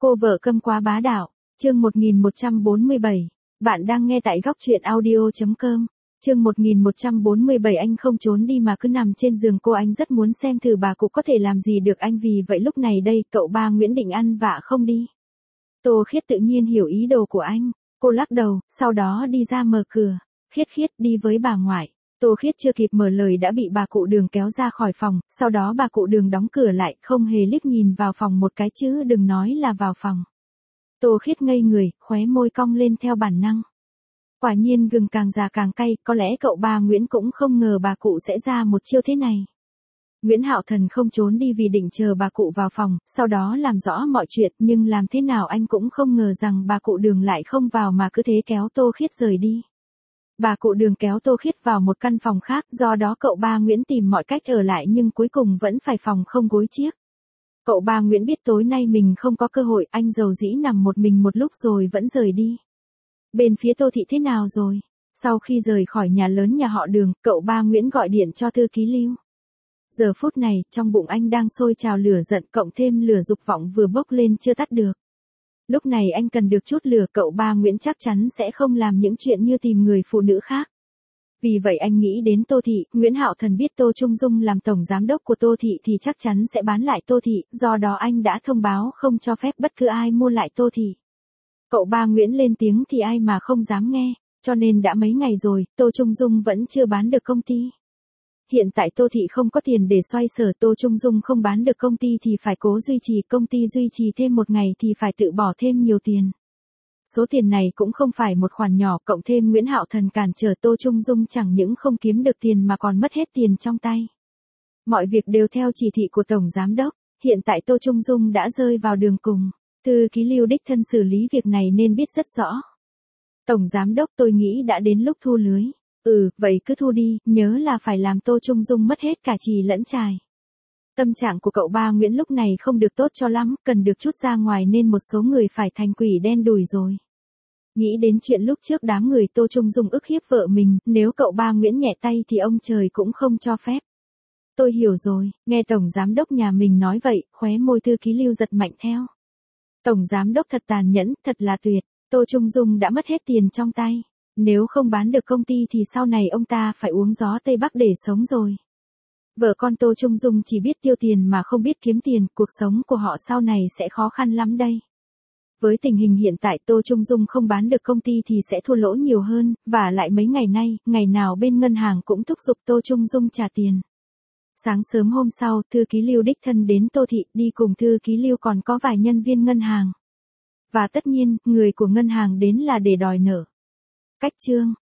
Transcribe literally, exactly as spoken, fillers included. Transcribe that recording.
Cô vợ câm quá bá đạo, chương một nghìn một trăm bốn mươi bảy. Bạn đang nghe tại góc truyện audio chấm com. Chương một nghìn một trăm bốn mươi bảy. Anh không trốn đi mà cứ nằm trên giường cô. Anh rất muốn xem thử bà cụ có thể làm gì được anh, vì vậy lúc này đây cậu ba Nguyễn định ăn vạ không đi. Tô Khiết tự nhiên hiểu ý đồ của anh, cô lắc đầu, sau đó đi ra mở cửa. Khiết Khiết đi với bà ngoại. Tô Khiết chưa kịp mở lời đã bị bà cụ Đường kéo ra khỏi phòng, sau đó bà cụ Đường đóng cửa lại, không hề liếc nhìn vào phòng một cái chứ đừng nói là vào phòng. Tô Khiết ngây người, khóe môi cong lên theo bản năng. Quả nhiên gừng càng già càng cay, có lẽ cậu ba Nguyễn cũng không ngờ bà cụ sẽ ra một chiêu thế này. Nguyễn Hạo Thần không trốn đi vì định chờ bà cụ vào phòng, sau đó làm rõ mọi chuyện, nhưng làm thế nào anh cũng không ngờ rằng bà cụ Đường lại không vào mà cứ thế kéo Tô Khiết rời đi. Bà cụ Đường kéo Tô Khiết vào một căn phòng khác, do đó cậu ba Nguyễn tìm mọi cách ở lại nhưng cuối cùng vẫn phải phòng không gối chiếc. Cậu ba Nguyễn biết tối nay mình không có cơ hội, anh dầu dĩ nằm một mình một lúc rồi vẫn rời đi. Bên phía Tô Thị thế nào rồi? Sau khi rời khỏi nhà lớn nhà họ Đường, cậu ba Nguyễn gọi điện cho thư ký Lưu. Giờ phút này, trong bụng anh đang sôi trào lửa giận, cộng thêm lửa dục vọng vừa bốc lên chưa tắt được. Lúc này anh cần được chút lửa, cậu ba Nguyễn chắc chắn sẽ không làm những chuyện như tìm người phụ nữ khác. Vì vậy anh nghĩ đến Tô Thị. Nguyễn Hạo Thần biết Tô Trung Dung làm tổng giám đốc của Tô Thị thì chắc chắn sẽ bán lại Tô Thị, do đó anh đã thông báo không cho phép bất cứ ai mua lại Tô Thị. Cậu ba Nguyễn lên tiếng thì ai mà không dám nghe, cho nên đã mấy ngày rồi, Tô Trung Dung vẫn chưa bán được công ty. Hiện tại Tô Thị không có tiền để xoay sở, Tô Trung Dung không bán được công ty thì phải cố duy trì công ty, duy trì thêm một ngày thì phải tự bỏ thêm nhiều tiền. Số tiền này cũng không phải một khoản nhỏ, cộng thêm Nguyễn Hạo Thần cản trở, Tô Trung Dung chẳng những không kiếm được tiền mà còn mất hết tiền trong tay. Mọi việc đều theo chỉ thị của Tổng Giám Đốc, hiện tại Tô Trung Dung đã rơi vào đường cùng. Thư ký Lưu đích thân xử lý việc này nên biết rất rõ. Tổng Giám Đốc, tôi nghĩ đã đến lúc thu lưới. Ừ, vậy cứ thu đi, nhớ là phải làm Tô Trung Dung mất hết cả chì lẫn chài. Tâm trạng của cậu ba Nguyễn lúc này không được tốt cho lắm, cần được chút ra ngoài nên một số người phải thành quỷ đen đủi rồi. Nghĩ đến chuyện lúc trước đám người Tô Trung Dung ức hiếp vợ mình, nếu cậu ba Nguyễn nhẹ tay thì ông trời cũng không cho phép. Tôi hiểu rồi, nghe Tổng Giám Đốc nhà mình nói vậy, khóe môi thư ký Lưu giật mạnh theo. Tổng Giám Đốc thật tàn nhẫn, thật là tuyệt, Tô Trung Dung đã mất hết tiền trong tay. Nếu không bán được công ty thì sau này ông ta phải uống gió Tây Bắc để sống rồi. Vợ con Tô Trung Dung chỉ biết tiêu tiền mà không biết kiếm tiền, cuộc sống của họ sau này sẽ khó khăn lắm đây. Với tình hình hiện tại Tô Trung Dung không bán được công ty thì sẽ thua lỗ nhiều hơn, và lại mấy ngày nay, ngày nào bên ngân hàng cũng thúc giục Tô Trung Dung trả tiền. Sáng sớm hôm sau, thư ký Lưu đích thân đến Tô Thị, đi cùng thư ký Lưu còn có vài nhân viên ngân hàng. Và tất nhiên, người của ngân hàng đến là để đòi nợ. Cách chương